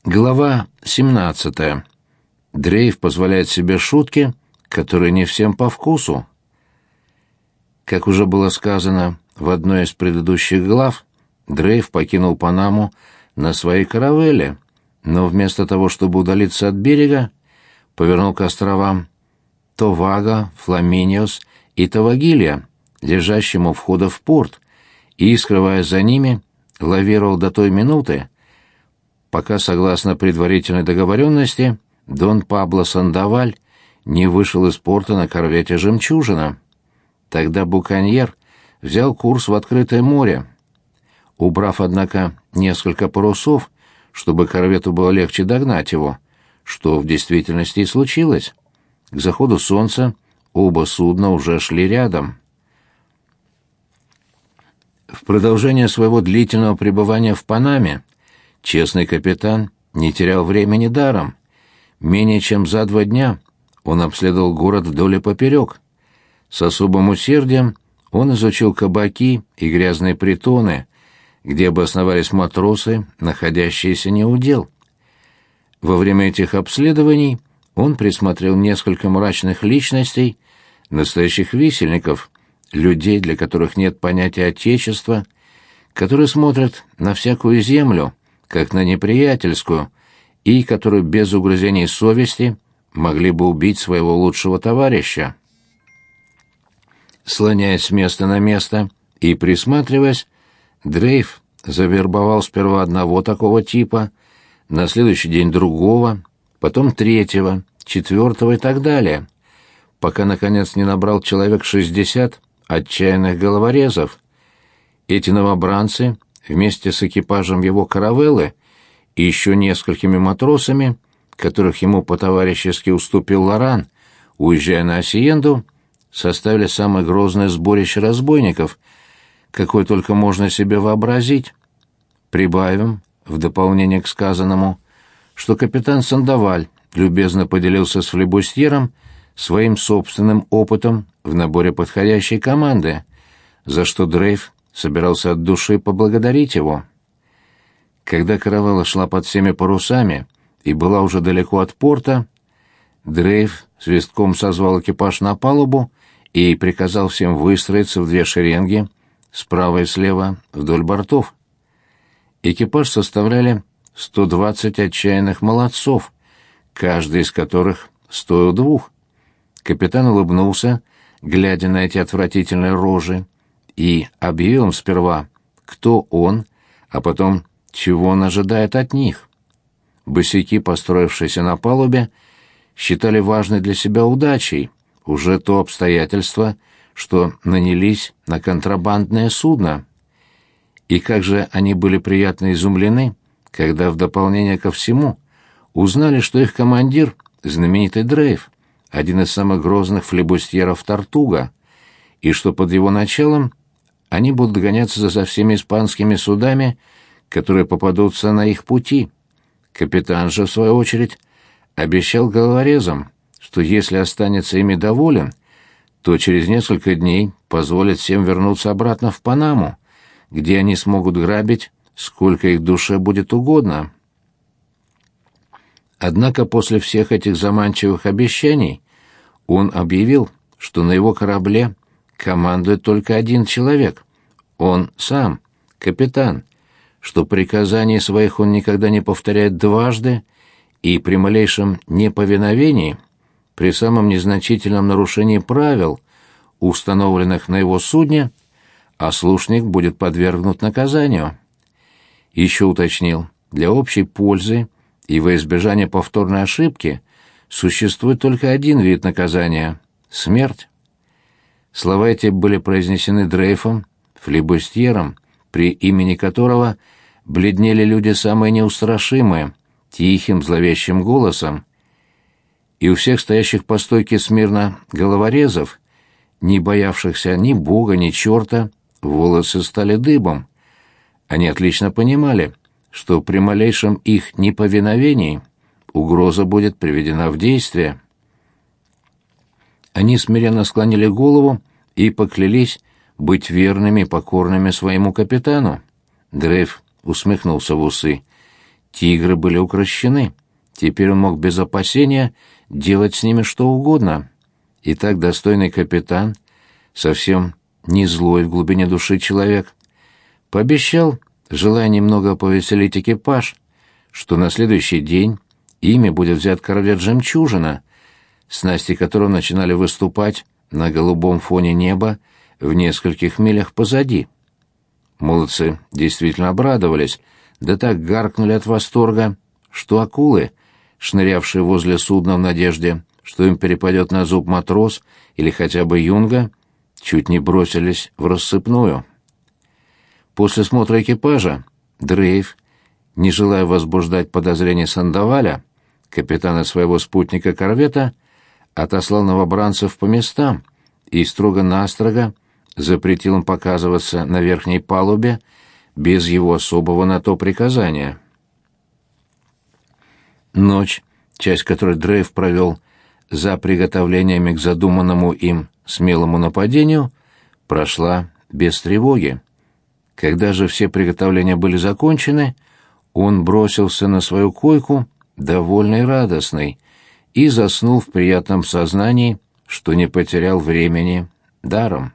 Глава 17. Дрейф позволяет себе шутки, которые не всем по вкусу. Как уже было сказано в одной из предыдущих глав, Дрейф покинул Панаму на своей каравелле, но вместо того, чтобы удалиться от берега, повернул к островам Товага, Фламиниос и Тавагилья, лежащим у входа в порт, и, скрываясь за ними, лавировал до той минуты, пока, согласно предварительной договоренности, Дон Пабло Сандоваль не вышел из порта на корвете «Жемчужина». Тогда буконьер взял курс в открытое море. Убрав, однако, несколько парусов, чтобы корвету было легче догнать его, что в действительности и случилось, к заходу солнца оба судна уже шли рядом. В продолжение своего длительного пребывания в Панаме честный капитан не терял времени даром. Менее чем за 2 дня он обследовал город вдоль и поперек. С особым усердием он изучил кабаки и грязные притоны, где обосновались матросы, находящиеся неудел. Во время этих обследований он присмотрел несколько мрачных личностей, настоящих висельников, людей, для которых нет понятия отечества, которые смотрят на всякую землю, как на неприятельскую, и которые без угрызений совести могли бы убить своего лучшего товарища. Слоняясь с места на место и присматриваясь, Дрейф завербовал сперва одного такого типа, на следующий день другого, потом третьего, 4-го и так далее, пока, наконец, не набрал человек 60 отчаянных головорезов. Эти новобранцы вместе с экипажем его каравеллы и еще несколькими матросами, которых ему по-товарищески уступил Лоран, уезжая на Асиенду, составили самое грозное сборище разбойников, какое только можно себе вообразить. Прибавим, в дополнение к сказанному, что капитан Сандоваль любезно поделился с флибустьером своим собственным опытом в наборе подходящей команды, за что Дрейф собирался от души поблагодарить его. Когда каравелла шла под всеми парусами и была уже далеко от порта, Дрейф свистком созвал экипаж на палубу и приказал всем выстроиться в 2 шеренги, справа и слева, вдоль бортов. Экипаж составляли 120 отчаянных молодцов, каждый из которых стоил 2. Капитан улыбнулся, глядя на эти отвратительные рожи, и объявил им сперва, кто он, а потом, чего он ожидает от них. Босяки, построившиеся на палубе, считали важной для себя удачей уже то обстоятельство, что нанялись на контрабандное судно. И как же они были приятно изумлены, когда в дополнение ко всему узнали, что их командир — знаменитый Дрейф, один из самых грозных флибустьеров Тортуга, и что под его началом они будут гоняться за всеми испанскими судами, которые попадутся на их пути. Капитан же, в свою очередь, обещал головорезам, что если останется ими доволен, то через несколько дней позволит всем вернуться обратно в Панаму, где они смогут грабить, сколько их душе будет угодно. Однако после всех этих заманчивых обещаний он объявил, что на его корабле командует только один человек, он сам, капитан, что приказаний своих он никогда не повторяет дважды и при малейшем неповиновении, при самом незначительном нарушении правил, установленных на его судне, ослушник будет подвергнут наказанию. Еще уточнил, для общей пользы и во избежание повторной ошибки существует только один вид наказания — смерть. Слова эти были произнесены Дрейфом, флибустьером, при имени которого бледнели люди самые неустрашимые, тихим зловещим голосом. И у всех стоящих по стойке смирно головорезов, не боявшихся ни бога, ни черта, волосы стали дыбом. Они отлично понимали, что при малейшем их неповиновении угроза будет приведена в действие. Они смиренно склонили голову и поклялись быть верными и покорными своему капитану. Дрейф усмехнулся в усы. Тигры были укрощены. Теперь он мог без опасения делать с ними что угодно. И так достойный капитан, совсем не злой в глубине души человек, пообещал, желая немного повеселить экипаж, что на следующий день ими будет взят корвет «Жемчужина», снасти которого начинали выступать на голубом фоне неба в нескольких милях позади. Молодцы действительно обрадовались, да так гаркнули от восторга, что акулы, шнырявшие возле судна в надежде, что им перепадет на зуб матрос или хотя бы юнга, чуть не бросились в рассыпную. После смотра экипажа Дрейв, не желая возбуждать подозрения Сандоваля, капитана своего спутника корвета, отослал новобранцев по местам и строго-настрого запретил им показываться на верхней палубе без его особого на то приказания. Ночь, часть которой Дрейв провел за приготовлениями к задуманному им смелому нападению, прошла без тревоги. Когда же все приготовления были закончены, он бросился на свою койку, довольный и радостный, и заснул в приятном сознании, что не потерял времени даром.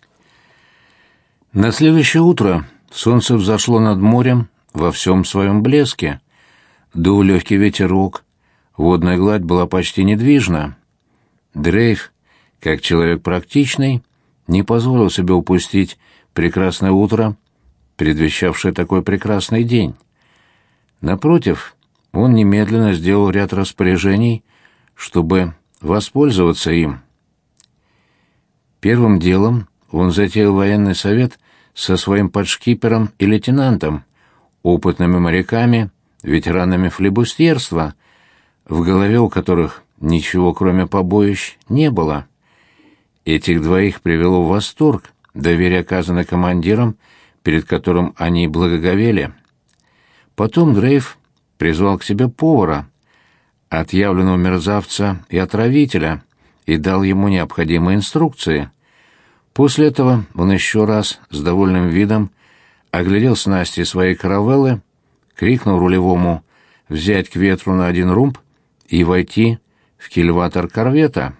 На следующее утро солнце взошло над морем во всем своем блеске. Дул легкий ветерок, водная гладь была почти недвижна. Дрейв, как человек практичный, не позволил себе упустить прекрасное утро, предвещавшее такой прекрасный день. Напротив, он немедленно сделал ряд распоряжений, чтобы воспользоваться им. Первым делом он затеял военный совет со своим подшкипером и лейтенантом, опытными моряками, ветеранами флибустьерства, в голове у которых ничего, кроме побоищ, не было. Этих двоих привело в восторг доверие, оказанное командиром, перед которым они благоговели. Потом Дрейв призвал к себе повара, отъявленного мерзавца и отравителя, и дал ему необходимые инструкции. После этого он еще раз с довольным видом оглядел снасти своей каравеллы, крикнул рулевому взять к ветру на один румб и войти в кильватор корвета.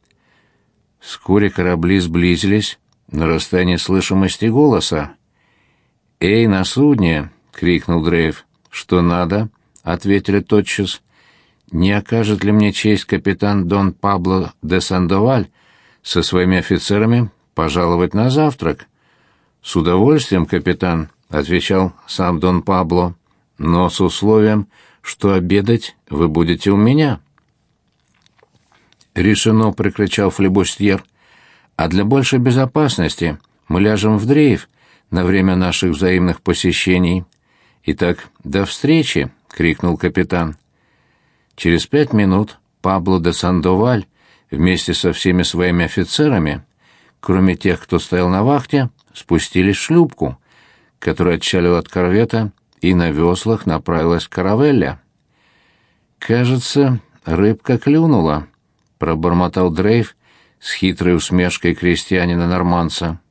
Вскоре корабли сблизились на расстоянии слышимости голоса. «Эй, на судне!» — крикнул Дрейв. «Что надо?» — ответили тотчас. «Не окажет ли мне честь капитан Дон Пабло де Сандоваль со своими офицерами пожаловать на завтрак?» «С удовольствием, капитан», — отвечал сам Дон Пабло, «но с условием, что обедать вы будете у меня». «Решено», — прокричал флибустьер, «а для большей безопасности мы ляжем в дрейф на время наших взаимных посещений». «Итак, до встречи!» — крикнул капитан. Через 5 минут Пабло де Сандоваль вместе со всеми своими офицерами, кроме тех, кто стоял на вахте, спустились в шлюпку, которая отчалила от корвета и на веслах направилась к каравелле. «Кажется, рыбка клюнула», — пробормотал Дрейв с хитрой усмешкой крестьянина-норманца.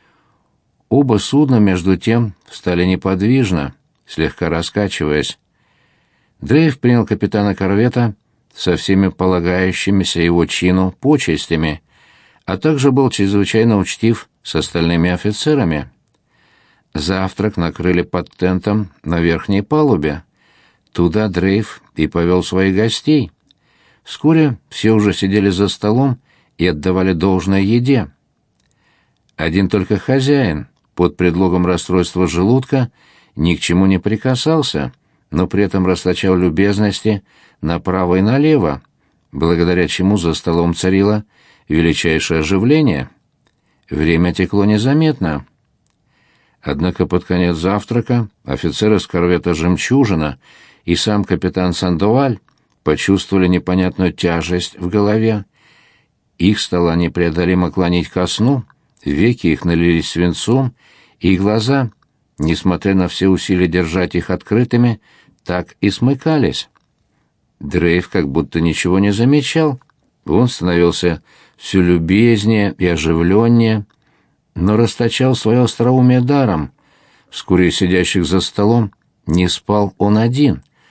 Оба судна, между тем, встали неподвижно, слегка раскачиваясь. Дрейв принял капитана корвета со всеми полагающимися его чину почестями, а также был чрезвычайно учтив с остальными офицерами. Завтрак накрыли под тентом на верхней палубе. Туда Дрейв и повел своих гостей. Вскоре все уже сидели за столом и отдавали должное еде. Один только хозяин, под предлогом расстройства желудка, ни к чему не прикасался, но при этом расточал любезности направо и налево, благодаря чему за столом царило величайшее оживление. Время текло незаметно. Однако под конец завтрака офицеры с корвета «Жемчужина» и сам капитан Сандоваль почувствовали непонятную тяжесть в голове. Их стало непреодолимо клонить ко сну, веки их налились свинцом, и глаза, несмотря на все усилия держать их открытыми, так и смыкались. Дрейв как будто ничего не замечал. Он становился все любезнее и оживленнее, но расточал свое остроумие даром. Вскоре сидящих за столом не спал он один,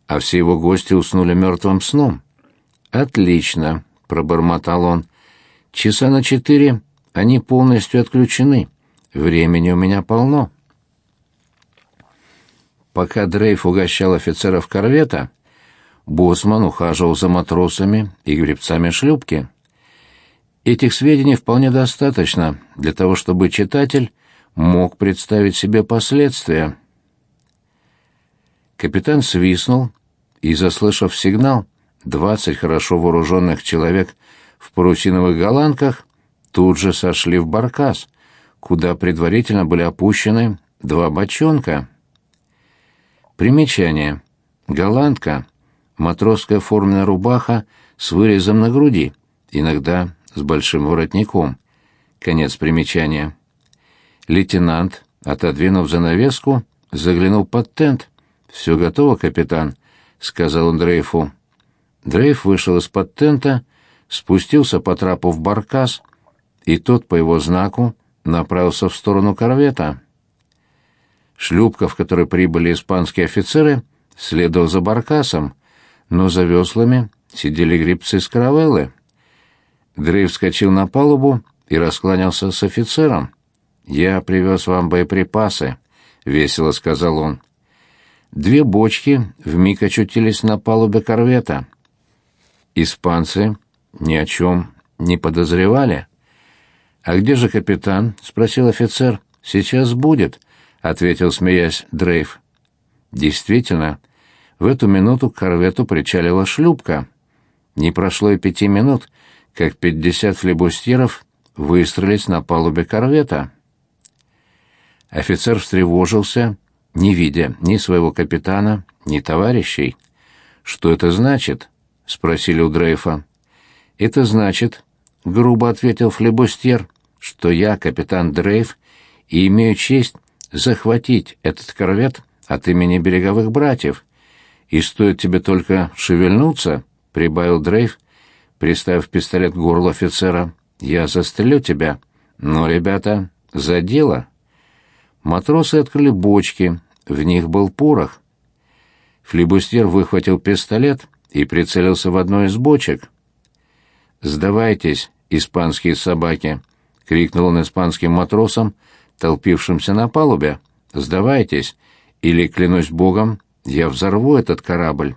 а все его гости уснули мертвым сном. «Отлично», — пробормотал он. «Часа на 4 они полностью отключены. Времени у меня полно». Пока Дрейф угощал офицеров корвета, боцман ухаживал за матросами и гребцами шлюпки. Этих сведений вполне достаточно для того, чтобы читатель мог представить себе последствия. Капитан свистнул, и, заслышав сигнал, 20 хорошо вооруженных человек в парусиновых голландках тут же сошли в баркас, куда предварительно были опущены 2 бочонка. Примечание. Голландка — матросская форменная рубаха с вырезом на груди, иногда с большим воротником. Конец примечания. Лейтенант, отодвинув занавеску, заглянул под тент. «Все готово, капитан», — сказал он Дрейфу. Дрейф вышел из-под тента, спустился по трапу в баркас, и тот по его знаку направился в сторону корвета. Шлюпка, в которой прибыли испанские офицеры, следовала за баркасом, но за веслами сидели гребцы с каравеллы. Дрейф вскочил на палубу и раскланялся с офицером. «Я привез вам боеприпасы», — весело сказал он. 2 бочки вмиг очутились на палубе корвета. Испанцы ни о чем не подозревали. «А где же капитан?» — спросил офицер. «Сейчас будет», — ответил, смеясь, Дрейф. Действительно, в эту минуту к корвету причалила шлюпка. Не прошло и 5 минут, как 50 флибустьеров выстроились на палубе корвета. Офицер встревожился, не видя ни своего капитана, ни товарищей. «Что это значит?» — спросили у Дрейфа. «Это значит, — грубо ответил флибустьер, — что я, капитан Дрейф, и имею честь захватить этот корвет от имени береговых братьев. И стоит тебе только шевельнуться, — прибавил Дрейф, приставив пистолет к горлу офицера, — я застрелю тебя. Но, ребята, за дело». Матросы открыли бочки, в них был порох. Флибустьер выхватил пистолет и прицелился в одну из бочек. «Сдавайтесь, испанские собаки!» — крикнул он испанским матросам, толпившимся на палубе. «Сдавайтесь, или, клянусь богом, я взорву этот корабль!»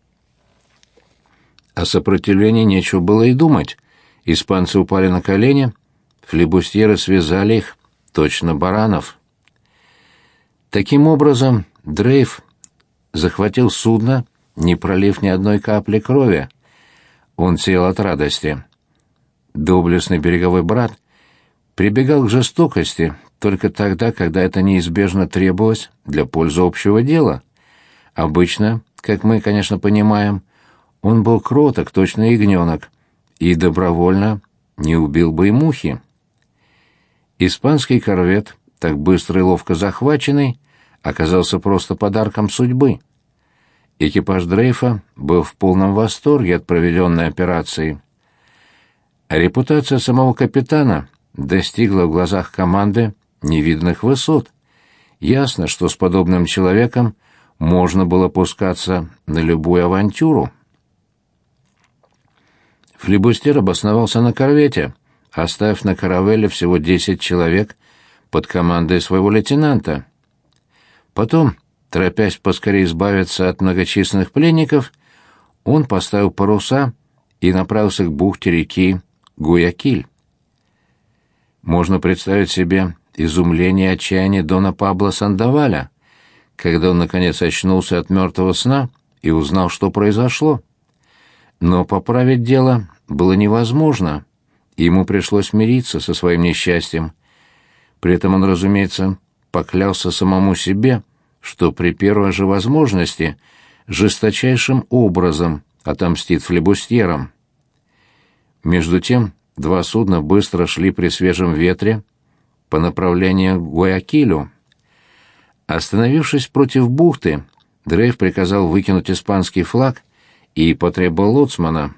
О сопротивлении нечего было и думать. Испанцы упали на колени, флибустьеры связали их, точно баранов. Таким образом, Дрейф захватил судно, не пролив ни одной капли крови. Он сел от радости. Доблестный береговой брат прибегал к жестокости только тогда, когда это неизбежно требовалось для пользы общего дела. Обычно, как мы, конечно, понимаем, он был кроток, точно ягненок, и добровольно не убил бы и мухи. Испанский корвет, так быстро и ловко захваченный, оказался просто подарком судьбы. Экипаж Дрейфа был в полном восторге от проведенной операции. А репутация самого капитана достигла в глазах команды невиданных высот. Ясно, что с подобным человеком можно было пускаться на любую авантюру. Флибустьер обосновался на корвете, оставив на каравелле всего 10 человек под командой своего лейтенанта. Потом, торопясь поскорее избавиться от многочисленных пленников, он поставил паруса и направился к бухте реки Гуякиль. Можно представить себе изумление и отчаяние дона Пабло Сандоваля, когда он, наконец, очнулся от мертвого сна и узнал, что произошло. Но поправить дело было невозможно, и ему пришлось мириться со своим несчастьем. При этом он, разумеется, поклялся самому себе, что при первой же возможности жесточайшим образом отомстит флибустьерам. Между тем 2 судна быстро шли при свежем ветре по направлению к Гуаякилю. Остановившись против бухты, Дрейф приказал выкинуть испанский флаг и потребовал лоцмана.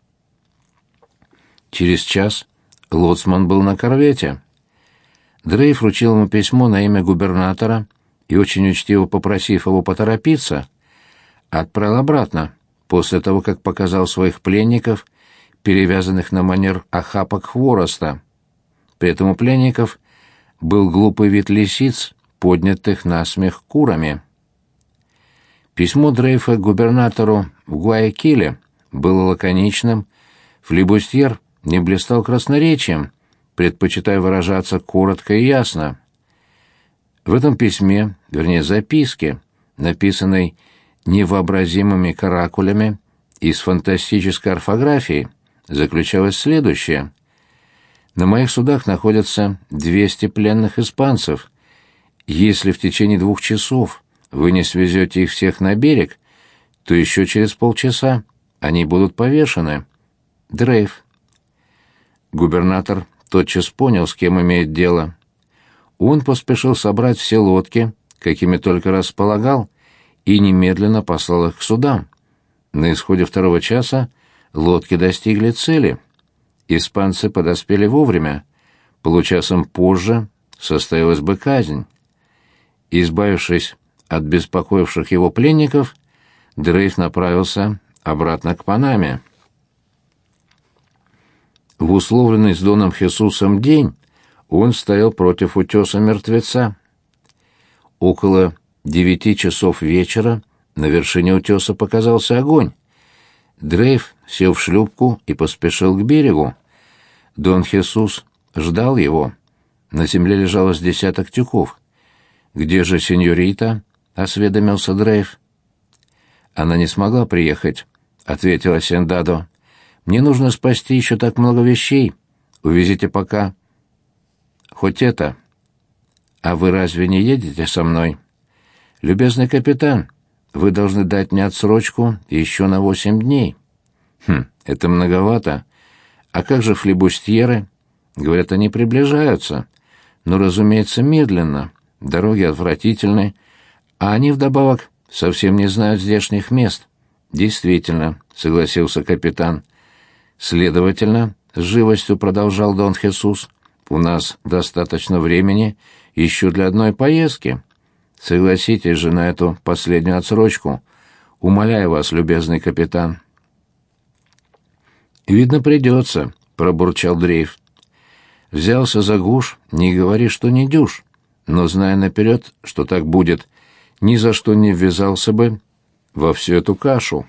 Через час лоцман был на корвете. Дрейф вручил ему письмо на имя губернатора и, очень учтиво попросив его поторопиться, отправил обратно, после того, как показал своих пленников, перевязанных на манер охапок хвороста. При этом у пленников был глупый вид лисиц, поднятых на смех курами. Письмо Дрейфа к губернатору в Гуаякиле было лаконичным, флибустьер не блистал красноречием, предпочитая выражаться коротко и ясно. В этом письме, вернее записке, написанной невообразимыми каракулями и с фантастической орфографией, заключалось следующее. На моих судах находятся 200 пленных испанцев. Если в течение 2 часов вы не свезете их всех на берег, то еще через полчаса они будут повешены. Дрейф. Губернатор тотчас понял, с кем имеет дело. Он поспешил собрать все лодки, какими только располагал, и немедленно послал их к судам. На исходе 2 часа лодки достигли цели. Испанцы подоспели вовремя. Получасом позже состоялась бы казнь. Избавившись от беспокоивших его пленников, Дрейф направился обратно к Панаме. В условленный с Доном Хесусом день он стоял против утеса мертвеца. Около 9 часов вечера на вершине утеса показался огонь. Дрейф сел в шлюпку и поспешил к берегу. Дон Хесус ждал его. На земле лежало с 10 тюков. «Где же сеньорита?» — осведомился Дрейф. «Она не смогла приехать», — ответила Сендадо. «Мне нужно спасти еще так много вещей. Увезите пока хоть это. А вы разве не едете со мной? Любезный капитан, вы должны дать мне отсрочку еще на 8 дней». Это многовато. А как же флибустьеры? Говорят, они приближаются. Но, разумеется, медленно. Дороги отвратительны. А они, вдобавок, совсем не знают здешних мест. Действительно, согласился капитан. Следовательно, с живостью продолжал Дон Хесус, у нас достаточно времени еще для одной поездки. Согласитесь же на эту последнюю отсрочку. Умоляю вас, любезный капитан. «Видно, придется», — пробурчал Дрейф. «Взялся за гуш, не говори, что не дюж, но, зная наперед, что так будет, ни за что не ввязался бы во всю эту кашу».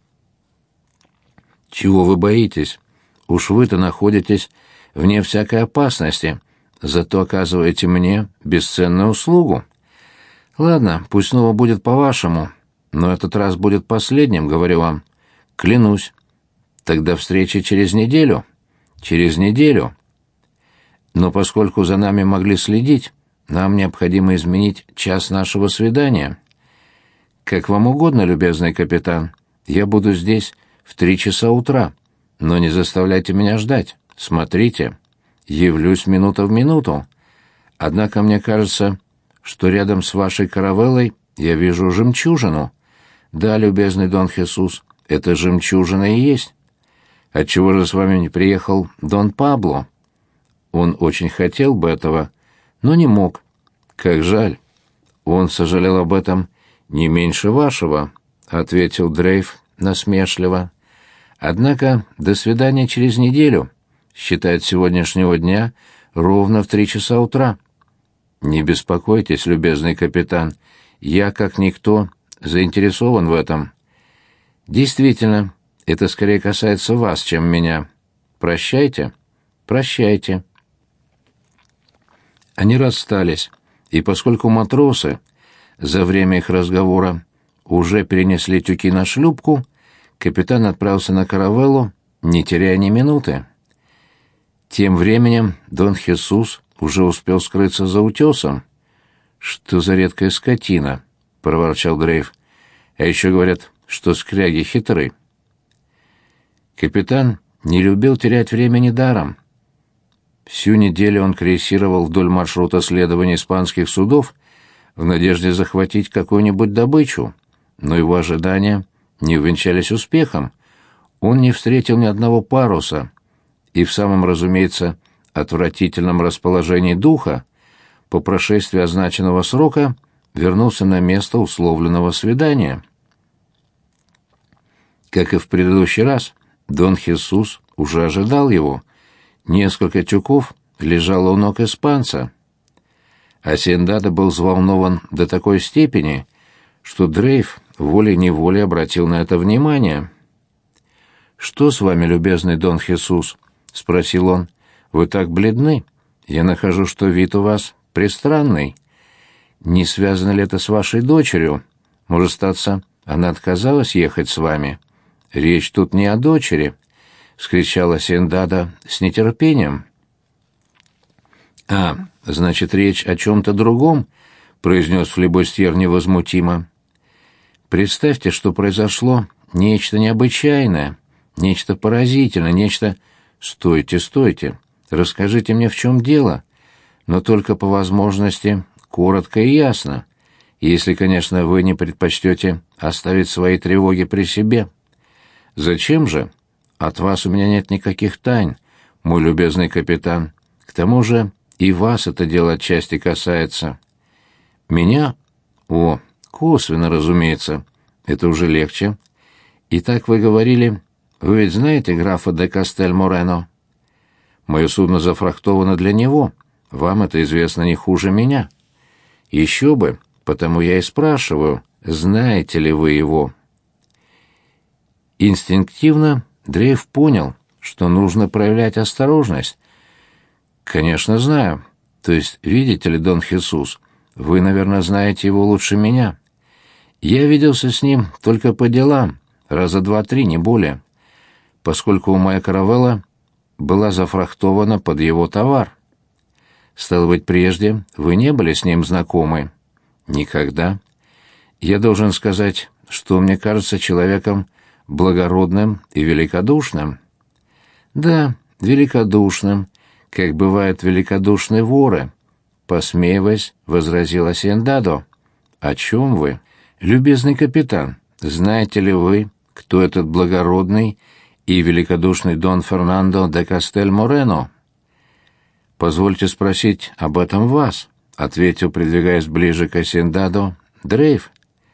«Чего вы боитесь? Уж вы-то находитесь вне всякой опасности, зато оказываете мне бесценную услугу. Ладно, пусть снова будет по-вашему, но этот раз будет последним, говорю вам. Клянусь. Тогда встреча через неделю. Через неделю. Но поскольку за нами могли следить, нам необходимо изменить час нашего свидания. Как вам угодно, любезный капитан. Я буду здесь в 3 часа утра, но не заставляйте меня ждать. Смотрите, явлюсь минута в минуту. Однако мне кажется, что рядом с вашей каравеллой я вижу жемчужину. Да, любезный Дон Хесус, это жемчужина и есть. Отчего же с вами не приехал Дон Пабло? Он очень хотел бы этого, но не мог. Как жаль. Он сожалел об этом не меньше вашего, ответил Дрейф насмешливо. Однако до свидания через неделю. Считает сегодняшнего дня ровно в 3 часа утра. Не беспокойтесь, любезный капитан. Я, как никто, заинтересован в этом. Действительно, это скорее касается вас, чем меня. Прощайте. Прощайте. Они расстались, и поскольку матросы за время их разговора уже перенесли тюки на шлюпку, капитан отправился на каравеллу, не теряя ни минуты. Тем временем Дон Хесус уже успел скрыться за утесом. «Что за редкая скотина?» — проворчал Дрейф. «А еще говорят, что скряги хитры». Капитан не любил терять времени даром. Всю неделю он крейсировал вдоль маршрута следования испанских судов в надежде захватить какую-нибудь добычу, но его ожидания не увенчались успехом. Он не встретил ни одного паруса и в самом, разумеется, отвратительном расположении духа по прошествии означенного срока вернулся на место условленного свидания. Как и в предыдущий раз, Дон Хесус уже ожидал его. Несколько тюков лежало у ног испанца. Асендадо был взволнован до такой степени, что Дрейф волей-неволей обратил на это внимание. «Что с вами, любезный Дон Хесус?» — спросил он. «Вы так бледны. Я нахожу, что вид у вас пристранный. Не связано ли это с вашей дочерью? Может, статься, она отказалась ехать с вами?» «Речь тут не о дочери», — вскричала Асендадо с нетерпением. «А, значит, речь о чем-то другом», — произнес флибустьер невозмутимо. «Представьте, что произошло нечто необычайное, нечто поразительное, нечто... Стойте, стойте, расскажите мне, в чем дело, но только по возможности коротко и ясно, если, конечно, вы не предпочтете оставить свои тревоги при себе. Зачем же? От вас у меня нет никаких тайн, мой любезный капитан. К тому же и вас это дело отчасти касается. Меня? О, косвенно, разумеется. Это уже легче. Итак, вы говорили... Вы ведь знаете графа де Кастель-Морено? Мое судно зафрахтовано для него. Вам это известно не хуже меня. Еще бы, потому я и спрашиваю, знаете ли вы его? Инстинктивно Дрейф понял, что нужно проявлять осторожность. «Конечно, знаю. То есть, видите ли, Дон Хесус, вы, наверное, знаете его лучше меня. Я виделся с ним только по делам, раза два-три, не более, поскольку моя каравелла была зафрахтована под его товар. Стало быть, прежде вы не были с ним знакомы?» «Никогда. Я должен сказать, что мне кажется человеком благородным и великодушным». «Да, великодушным, как бывают великодушные воры», — посмеиваясь, возразила Асендадо. «О чем вы? Любезный капитан, знаете ли вы, кто этот благородный и великодушный Дон Фернандо де Кастель-Морено?» «Позвольте спросить об этом вас», — ответил, придвигаясь ближе к Асендадо, Дрейф.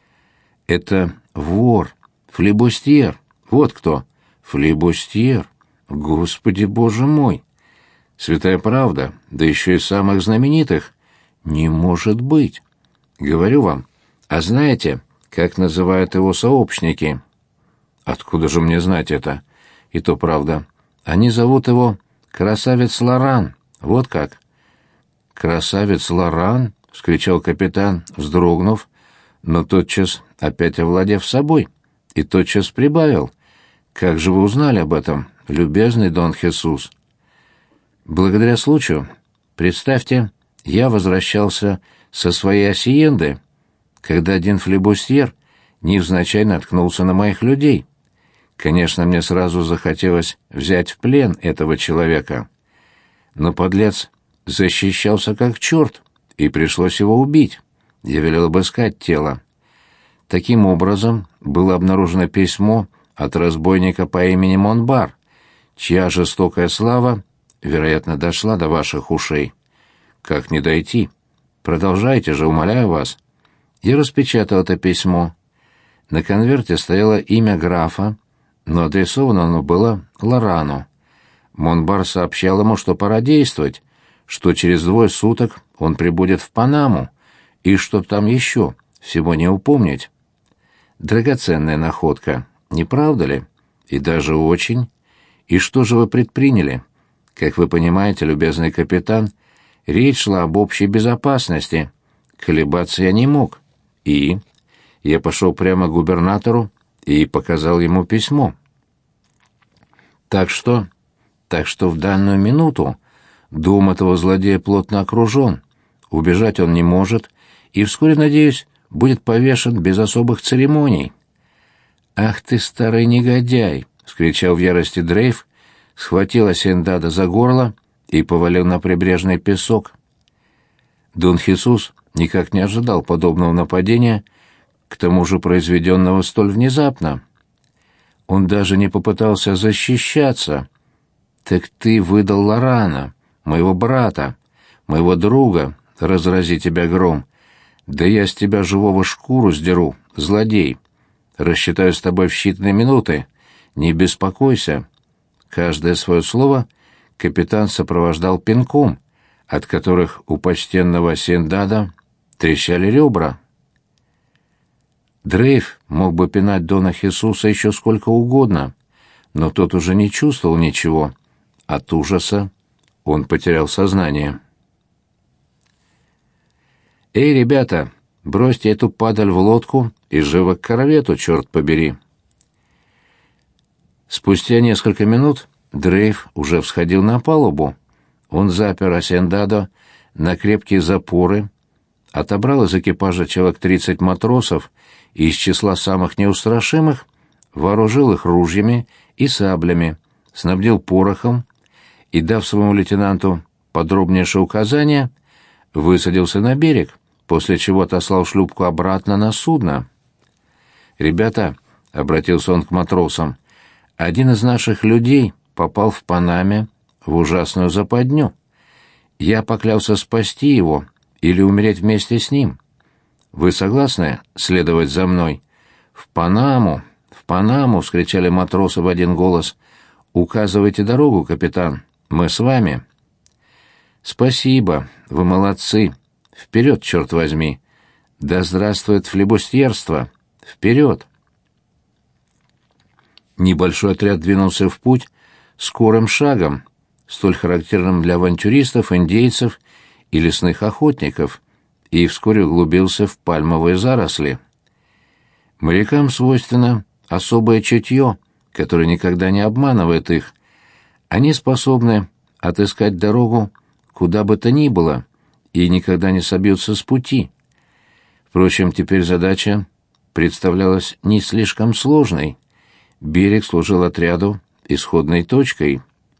«Это вор, флибустьер. Вот кто. Флибустьер. Господи, боже мой! Святая правда, да еще и самых знаменитых. Не может быть. Говорю вам, а знаете, как называют его сообщники?» «Откуда же мне знать это? И то правда. Они зовут его Красавец Лоран. Вот как». «Красавец Лоран?» — вскричал капитан, вздрогнув, но тотчас опять овладев собой, и тотчас прибавил. «Как же вы узнали об этом, любезный Дон Хесус?» «Благодаря случаю. Представьте, я возвращался со своей асиенды, когда один флибустьер невзначай наткнулся на моих людей. Конечно, мне сразу захотелось взять в плен этого человека. Но подлец защищался как черт, и пришлось его убить. Я велел обыскать тело. Таким образом, было обнаружено письмо от разбойника по имени Монбар, чья жестокая слава, вероятно, дошла до ваших ушей. Как не дойти? Продолжайте же, умоляю вас». Я распечатал это письмо. На конверте стояло имя графа, но адресовано оно было Лорану. Монбар сообщал ему, что пора действовать, что через 2 суток он прибудет в Панаму, и что там еще, всего не упомнить. Драгоценная находка, не правда ли? И даже очень. И что же вы предприняли? Как вы понимаете, любезный капитан, речь шла об общей безопасности. Колебаться я не мог. И я пошел прямо к губернатору и показал ему письмо. Так что в данную минуту дом этого злодея плотно окружен, убежать он не может, и вскоре, надеюсь, будет повешен без особых церемоний. «Ах ты, старый негодяй!» — вскричал в ярости Дрейф, схватил Асендадо за горло и повалил на прибрежный песок. Дон Хесус никак не ожидал подобного нападения, к тому же произведенного столь внезапно. Он даже не попытался защищаться. «Так ты выдал Лорана, моего брата, моего друга, разрази тебя гром. Да я с тебя живого шкуру сдеру, злодей. Рассчитаю с тобой в считанные минуты, не беспокойся». Каждое свое слово капитан сопровождал пинком, от которых у почтенного Синдада трещали ребра. Дрейф мог бы пинать Дона Хесуса еще сколько угодно, но тот уже не чувствовал ничего. От ужаса он потерял сознание. «Эй, ребята, бросьте эту падаль в лодку и живо к корвету, черт побери!» Спустя несколько минут Дрейф уже всходил на палубу. Он запер Асендадо на крепкие запоры, отобрал из экипажа человек 30 матросов и из числа самых неустрашимых, вооружил их ружьями и саблями, снабдил порохом и, дав своему лейтенанту подробнейшие указания, высадился на берег, после чего отослал шлюпку обратно на судно. «Ребята», — обратился он к матросам, — «один из наших людей попал в Панаме в ужасную западню. Я поклялся спасти его или умереть вместе с ним. Вы согласны следовать за мной?» «В Панаму! В Панаму!» — вскричали матросы в один голос. «Указывайте дорогу, капитан. Мы с вами». «Спасибо. Вы молодцы. Вперед, черт возьми! Да здравствует флибустьерство! Вперед!» Небольшой отряд двинулся в путь скорым шагом, столь характерным для авантюристов, индейцев и лесных охотников, и вскоре углубился в пальмовые заросли. Морякам свойственно особое чутье, которое никогда не обманывает их. Они способны отыскать дорогу куда бы то ни было и никогда не собьются с пути. Впрочем, теперь задача представлялась не слишком сложной. Берег служил отряду исходной точкой.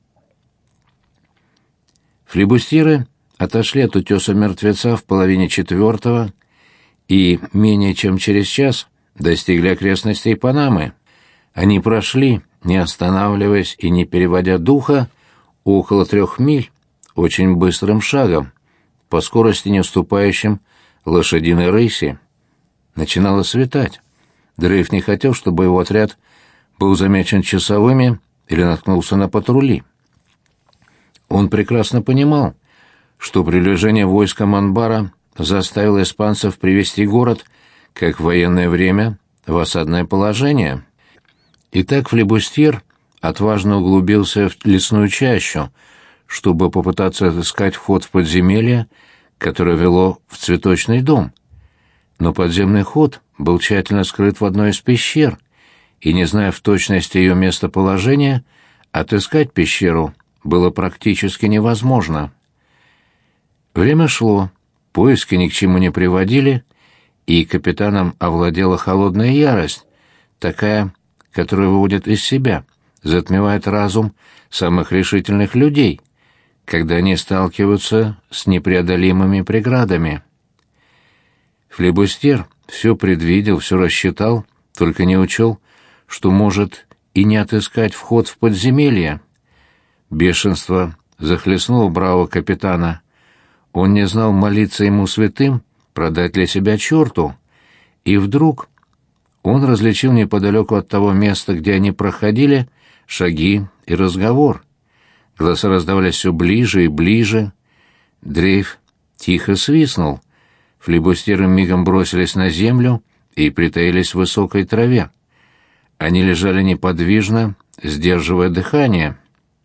Флибустьеры отошли от утеса мертвеца в половине 4 и менее чем через час достигли окрестностей Панамы. Они прошли, не останавливаясь и не переводя духа, около 3 миль очень быстрым шагом, по скорости не уступающим лошадиной рыси. Начинало светать. Дрейф не хотел, чтобы его отряд был замечен часовыми или наткнулся на патрули. Он прекрасно понимал, что приближение войска Манбара заставило испанцев привести город, как в военное время, в осадное положение. Итак, флибустьер отважно углубился в лесную чащу, чтобы попытаться отыскать вход в подземелье, которое вело в цветочный дом. Но подземный ход был тщательно скрыт в одной из пещер, и, не зная в точности ее местоположения, отыскать пещеру было практически невозможно. Время шло, поиски ни к чему не приводили, и капитаном овладела холодная ярость, такая, которая выводит из себя, затмевает разум самых решительных людей, когда они сталкиваются с непреодолимыми преградами. Флибустьер все предвидел, все рассчитал, только не учел, что может и не отыскать вход в подземелье. Бешенство захлестнуло бравого капитана. Он не знал, молиться ему святым, продать ли себя черту. И вдруг он различил неподалеку от того места, где они проходили, шаги и разговор. Голоса раздавались все ближе и ближе. Дрейф тихо свистнул. Флибустьеры мигом бросились на землю и притаились в высокой траве. Они лежали неподвижно, сдерживая дыхание.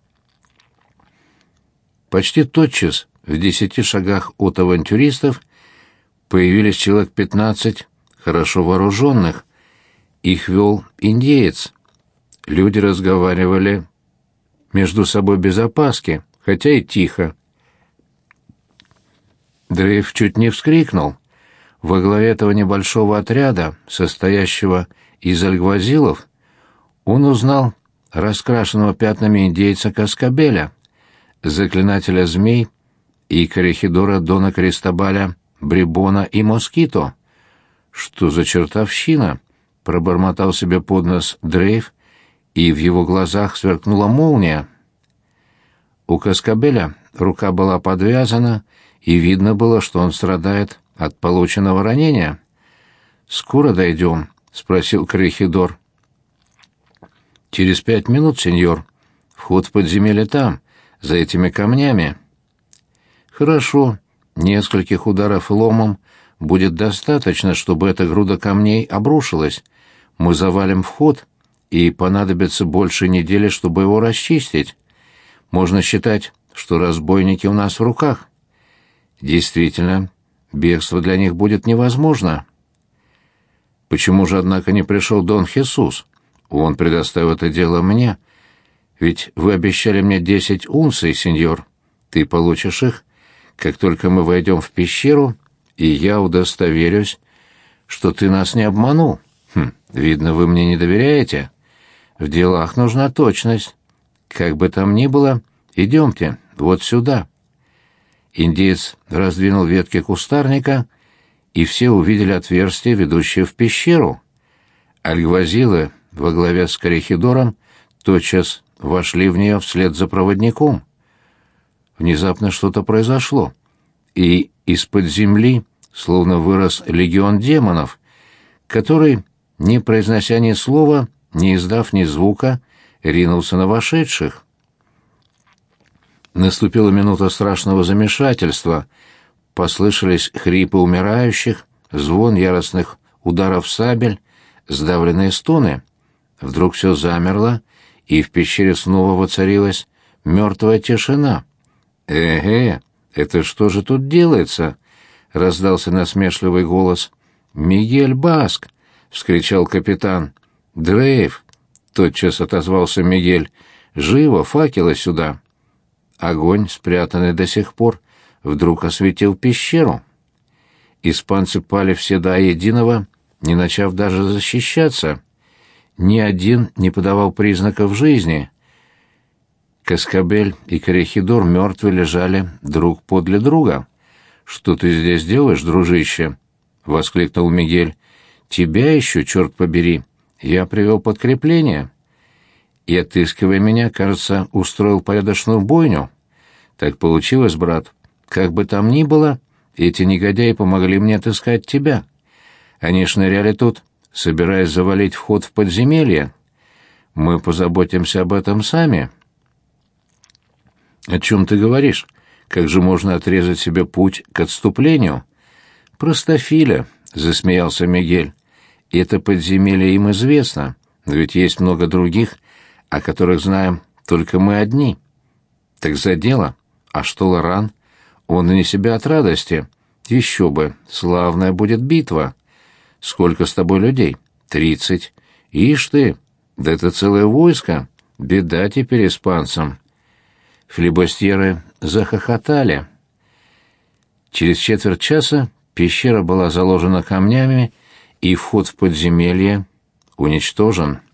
Почти тотчас, в 10 шагах от авантюристов, появились человек 15 хорошо вооруженных. Их вел индеец. Люди разговаривали между собой без опаски, хотя и тихо. Дрейф чуть не вскрикнул. Во главе этого небольшого отряда, состоящего из альгвазилов, он узнал раскрашенного пятнами индейца Каскабеля, заклинателя змей и коррехидора Дона Кристобаля Брибона и Москито. «Что за чертовщина?» — пробормотал себе под нос Дрейф, и в его глазах сверкнула молния. У Каскабеля рука была подвязана, и видно было, что он страдает от полученного ранения. «Скоро дойдем?» — спросил коррехидор. Через 5 минут, сеньор. Вход в подземелье там, за этими камнями. Хорошо. Нескольких ударов ломом будет достаточно, чтобы эта груда камней обрушилась. Мы завалим вход, и понадобится больше недели, чтобы его расчистить. Можно считать, что разбойники у нас в руках. Действительно, бегство для них будет невозможно. Почему же, однако, не пришел Дон Хесус? Он предоставил это дело мне. Ведь вы обещали мне 10 унций, сеньор. Ты получишь их, как только мы войдем в пещеру, и я удостоверюсь, что ты нас не обманул. Видно, вы мне не доверяете. В делах нужна точность. Как бы там ни было, идемте, вот сюда. Индеец раздвинул ветки кустарника, и все увидели отверстие, ведущее в пещеру. Альгвазилы во главе с Коррехидором тотчас вошли в нее вслед за проводником. Внезапно что-то произошло, и из-под земли словно вырос легион демонов, который, не произнося ни слова, не издав ни звука, ринулся на вошедших. Наступила минута страшного замешательства. Послышались хрипы умирающих, звон яростных ударов сабель, сдавленные стоны. Вдруг все замерло, и в пещере снова воцарилась мертвая тишина. Это что же тут делается?» — раздался насмешливый голос. «Мигель Баск!» — вскричал капитан. «Дрейв!» — тотчас отозвался Мигель. «Живо, факелы сюда!» Огонь, спрятанный до сих пор, вдруг осветил пещеру. Испанцы пали все до единого, не начав даже защищаться. Ни один не подавал признаков жизни. Каскабель и Коррехидор мертвые лежали друг подле друга. «Что ты здесь делаешь, дружище?» — воскликнул Мигель. «Тебя ищу, черт побери. Я привел подкрепление. И, отыскивая меня, кажется, устроил порядочную бойню. Так получилось, брат. Как бы там ни было, эти негодяи помогли мне отыскать тебя. Они шныряли тут, собираясь завалить вход в подземелье. Мы позаботимся об этом сами». «О чем ты говоришь? Как же можно отрезать себе путь к отступлению?» «Простофиля», — засмеялся Мигель. «Это подземелье им известно, но ведь есть много других, о которых знаем только мы одни. Так за дело. А что Лоран? Он вне себя от радости. Еще бы, славная будет битва. Сколько с тобой людей? 30. Ишь ты, да это целое войско. Беда теперь испанцам». Флибустьеры захохотали. Через четверть часа пещера была заложена камнями, и вход в подземелье уничтожен.